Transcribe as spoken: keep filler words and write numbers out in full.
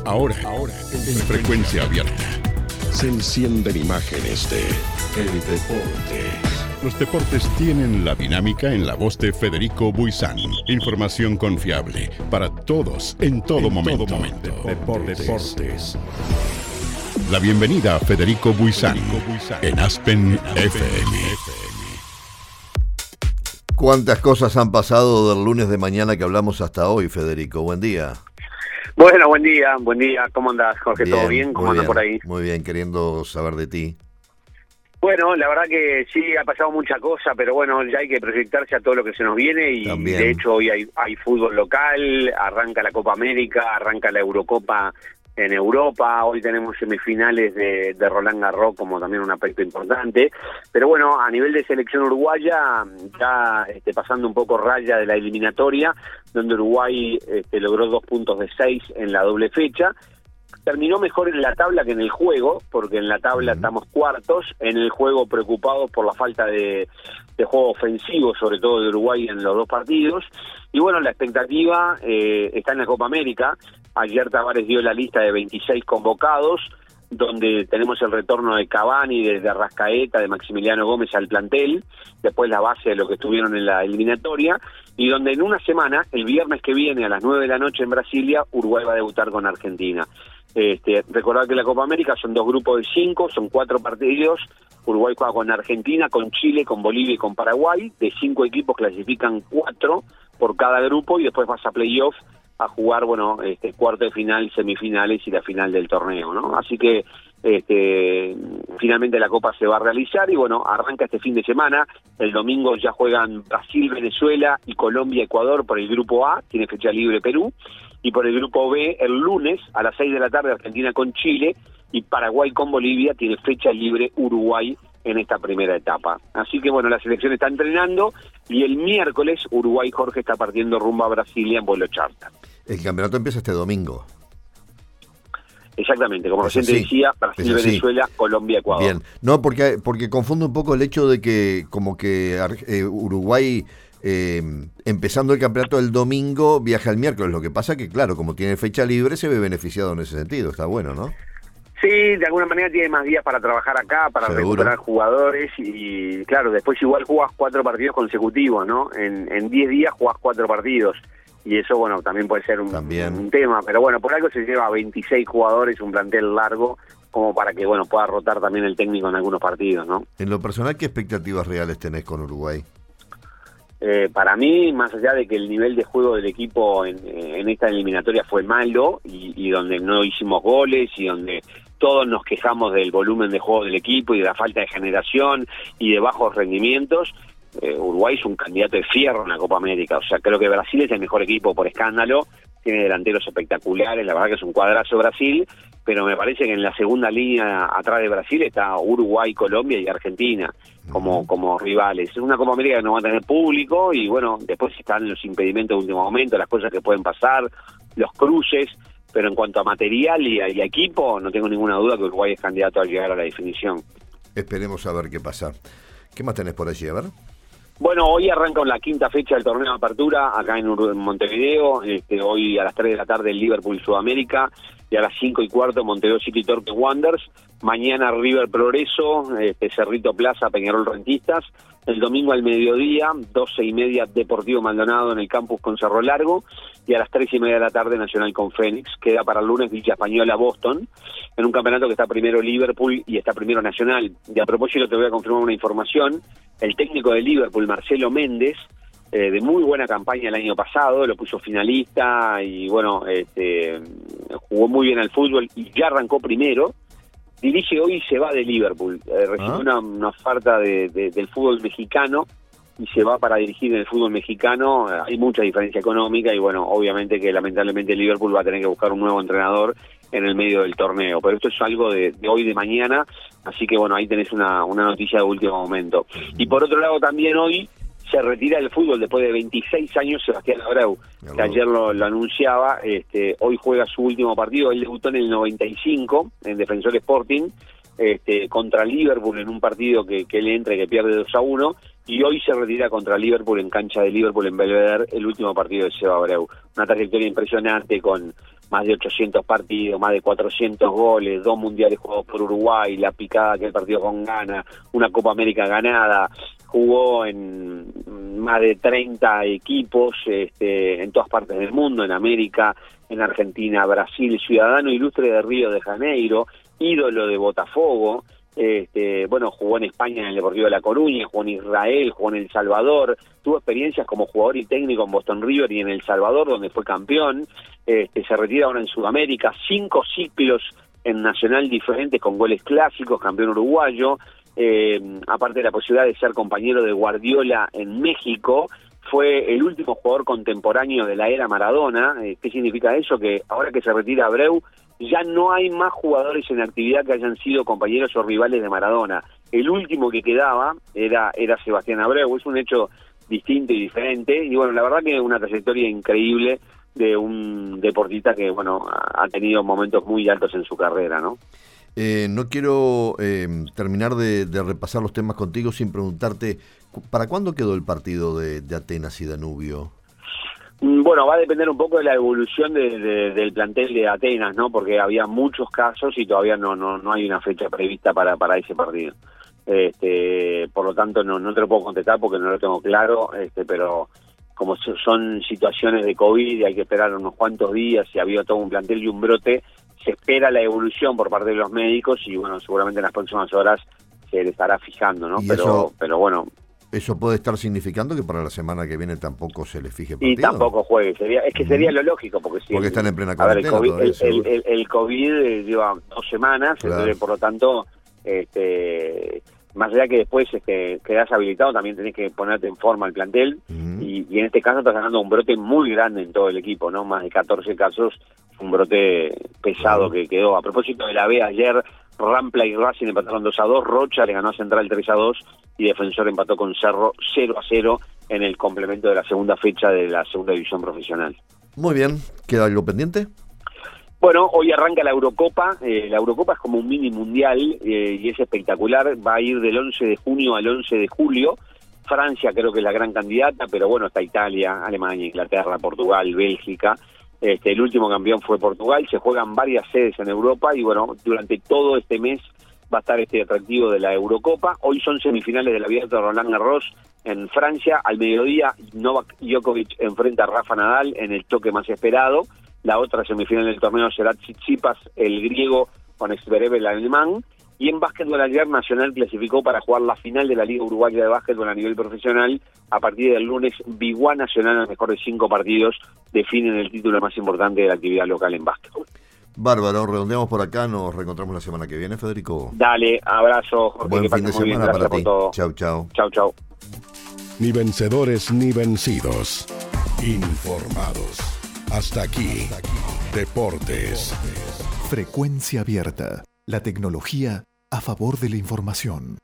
Ahora, ahora, en frecuencia abierta. Se encienden imágenes de El Deporte. Los deportes tienen la dinámica en la voz de Federico Buizán. Información confiable para todos, en todo en momento. Todo momento. Deportes. Deportes. La bienvenida a Federico Buizán en Aspen F M. ¿Cuántas cosas han pasado del lunes de mañana que hablamos hasta hoy, Federico? Buen día. Bueno, buen día, buen día. ¿Cómo andás, Jorge? Bien, ¿Todo bien? ¿Cómo andas por ahí? Muy bien, queriendo saber de ti. Bueno, la verdad que sí, ha pasado mucha cosa, pero bueno, ya hay que proyectarse a todo lo que se nos viene y También. De hecho hoy hay, hay fútbol local, arranca la Copa América, arranca la Eurocopa en Europa, hoy tenemos semifinales de, de Roland Garros como también un aspecto importante, pero bueno, a nivel de selección uruguaya, ya este, pasando un poco raya de la eliminatoria, donde Uruguay este, logró dos puntos de seis en la doble fecha. Terminó mejor en la tabla que en el juego, porque en la tabla uh-huh. estamos cuartos, en el juego preocupados por la falta de, de juego ofensivo, sobre todo de Uruguay en los dos partidos. Y bueno, la expectativa eh, está en la Copa América. Ayer Tavares dio la lista de veintiséis convocados, donde tenemos el retorno de Cavani, de, de Arrascaeta, de Maximiliano Gómez al plantel, después la base de lo que estuvieron en la eliminatoria, y donde en una semana, el viernes que viene a las nueve de la noche en Brasilia, Uruguay va a debutar con Argentina. Este, recordad que la Copa América son dos grupos de cinco, son cuatro partidos. Uruguay juega con Argentina, con Chile, con Bolivia y con Paraguay. De cinco equipos clasifican cuatro por cada grupo y después vas a playoff a jugar, bueno, este, cuarto de final, semifinales y la final del torneo, ¿no? Así que este, finalmente la Copa se va a realizar y bueno, arranca este fin de semana. El domingo ya juegan Brasil, Venezuela y Colombia, Ecuador por el grupo A, tiene fecha libre Perú. Y por el grupo B, el lunes a las seis de la tarde, Argentina con Chile, y Paraguay con Bolivia, tiene fecha libre Uruguay en esta primera etapa. Así que bueno, la selección está entrenando, y el miércoles Uruguay, Jorge, está partiendo rumbo a Brasilia en vuelo charter. El campeonato empieza este domingo. Exactamente, como recién te decía, Brasil, Venezuela, Colombia, Ecuador. Bien, no, porque, porque confundo un poco el hecho de que como que eh, Uruguay... Eh, empezando el campeonato el domingo, viaja el miércoles. Lo que pasa que, claro, como tiene fecha libre, se ve beneficiado en ese sentido. Está bueno, ¿no? Sí, de alguna manera tiene más días para trabajar acá, para Seguro. recuperar jugadores y, claro, después igual jugás cuatro partidos consecutivos, ¿no? En en diez días jugás cuatro partidos y eso, bueno, también puede ser un, un tema. Pero bueno, por algo se lleva veintiséis jugadores, un plantel largo, como para que, bueno, pueda rotar también el técnico en algunos partidos, ¿no? En lo personal, ¿qué expectativas reales tenés con Uruguay? Eh, para mí, más allá de que el nivel de juego del equipo en, en esta eliminatoria fue malo y, y donde no hicimos goles y donde todos nos quejamos del volumen de juego del equipo y de la falta de generación y de bajos rendimientos, eh, Uruguay es un candidato de fierro en la Copa América. O sea, creo que Brasil es el mejor equipo por escándalo, tiene delanteros espectaculares, la verdad que es un cuadrazo Brasil, pero me parece que en la segunda línea atrás de Brasil está Uruguay, Colombia y Argentina como como rivales. Es una Copa América que no va a tener público y bueno, después están los impedimentos de último momento, las cosas que pueden pasar, los cruces, pero en cuanto a material y a, y a equipo, no tengo ninguna duda que Uruguay es candidato a llegar a la definición. Esperemos a ver qué pasa. ¿Qué más tenés por allí? A ver. Bueno, hoy arranca la quinta fecha del torneo de apertura acá en, en Montevideo. Este, hoy a las tres de la tarde el Liverpool Sudamérica y a las cinco y cuarto Montevideo City Torque Wanderers. Mañana River Progreso, este, Cerrito Plaza, Peñarol Rentistas. El domingo al mediodía, doce y media Deportivo Maldonado en el campus con Cerro Largo. Y a las tres y media de la tarde Nacional con Fénix. Queda para el lunes Villa Española Boston, en un campeonato que está primero Liverpool y está primero Nacional. Y a propósito te voy a confirmar una información. El técnico de Liverpool, Marcelo Méndez, eh, de muy buena campaña el año pasado, lo puso finalista y bueno, este, jugó muy bien al fútbol y ya arrancó primero. Dirige hoy y se va de Liverpool. Eh, recibió ¿Ah? una, una oferta de, de, del fútbol mexicano y se va para dirigir en el fútbol mexicano. Hay mucha diferencia económica y bueno, obviamente que lamentablemente Liverpool va a tener que buscar un nuevo entrenador en el medio del torneo, pero esto es algo de, de hoy de mañana, así que bueno, ahí tenés una, una noticia de último momento. Y por otro lado también hoy se retira del fútbol después de veintiséis años Sebastián Abreu, que ayer lo, lo anunciaba. Este, hoy juega su último partido, él debutó en el noventa y cinco en Defensor Sporting, este, contra Liverpool en un partido que, que él entra y que pierde dos a uno, y hoy se retira contra Liverpool en cancha de Liverpool en Belvedere, el último partido de Seba Abreu. Una trayectoria impresionante con más de ochocientos partidos, más de cuatrocientos goles, dos mundiales jugados por Uruguay, la picada que el partido con Ghana, una Copa América ganada, jugó en más de treinta equipos este, en todas partes del mundo, en América, en Argentina, Brasil, ciudadano ilustre de Río de Janeiro, ídolo de Botafogo. Este, bueno, jugó en España en el Deportivo de La Coruña, jugó en Israel, jugó en El Salvador, tuvo experiencias como jugador y técnico en Boston River y en El Salvador, donde fue campeón. Este, se retira ahora en Sudamérica, cinco ciclos en Nacional diferentes con goles clásicos, campeón uruguayo, eh, aparte de la posibilidad de ser compañero de Guardiola en México. Fue el último jugador contemporáneo de la era Maradona. Eh, ¿Qué significa eso? Que ahora que se retira Abreu, ya no hay más jugadores en actividad que hayan sido compañeros o rivales de Maradona. El último que quedaba era, era Sebastián Abreu. Es un hecho distinto y diferente. Y bueno, la verdad que es una trayectoria increíble de un deportista que, bueno, ha tenido momentos muy altos en su carrera, ¿no? Eh, no quiero eh, terminar de, de repasar los temas contigo sin preguntarte, ¿para cuándo quedó el partido de, de Atenas y Danubio? Bueno, va a depender un poco de la evolución de, de, del plantel de Atenas, ¿no? Porque había muchos casos y todavía no no, no hay una fecha prevista para, para ese partido. Este, por lo tanto, no, no te lo puedo contestar porque no lo tengo claro, este, pero como son situaciones de COVID y hay que esperar unos cuantos días y había todo un plantel y un brote, se espera la evolución por parte de los médicos y bueno, seguramente en las próximas horas se le estará fijando, ¿no? Pero, eso, pero bueno. ¿Eso puede estar significando que para la semana que viene tampoco se le fije partido? Y tampoco juegue, sería, es que sería lo lógico, porque si porque el, están en plena cuarentena. A ver, el COVID, todavía, el, el, el COVID lleva dos semanas, claro. Entonces por lo tanto, este, más allá que después este, quedás habilitado, también tenés que ponerte en forma el plantel, uh-huh. y, y en este caso estás ganando un brote muy grande en todo el equipo, ¿no? Más de catorce casos, un brote pesado, uh-huh. que quedó. A propósito de la B, ayer Rampla y Racing empataron dos a dos, Rocha le ganó a Central tres a dos y Defensor empató con Cerro cero a cero en el complemento de la segunda fecha de la segunda división profesional. Muy bien, ¿queda algo pendiente? Bueno, hoy arranca la Eurocopa, eh, la Eurocopa es como un mini mundial eh, y es espectacular, va a ir del once de junio al once de julio, Francia creo que es la gran candidata, pero bueno, está Italia, Alemania, Inglaterra, Portugal, Bélgica. Este, el último campeón fue Portugal, se juegan varias sedes en Europa y bueno, durante todo este mes va a estar este atractivo de la Eurocopa. Hoy son semifinales del Abierto de Roland Garros en Francia, al mediodía Novak Djokovic enfrenta a Rafa Nadal en el toque más esperado. La otra semifinal del torneo será Tsitsipas, el griego, con Zverev, el alemán. Y en básquetbol ayer Nacional clasificó para jugar la final de la Liga Uruguaya de Básquetbol a nivel profesional. A partir del lunes, Biguá Nacional, al mejor de cinco partidos, definen el título más importante de la actividad local en básquetbol. Bárbaro, redondeamos por acá, nos reencontramos la semana que viene, Federico. Dale, abrazo, Jorge. Buen que fin de semana para ti. Chau, chau. Chau, chau. Ni vencedores ni vencidos. Informados. Hasta aquí. Hasta aquí. Deportes. Frecuencia abierta. La tecnología a favor de la información.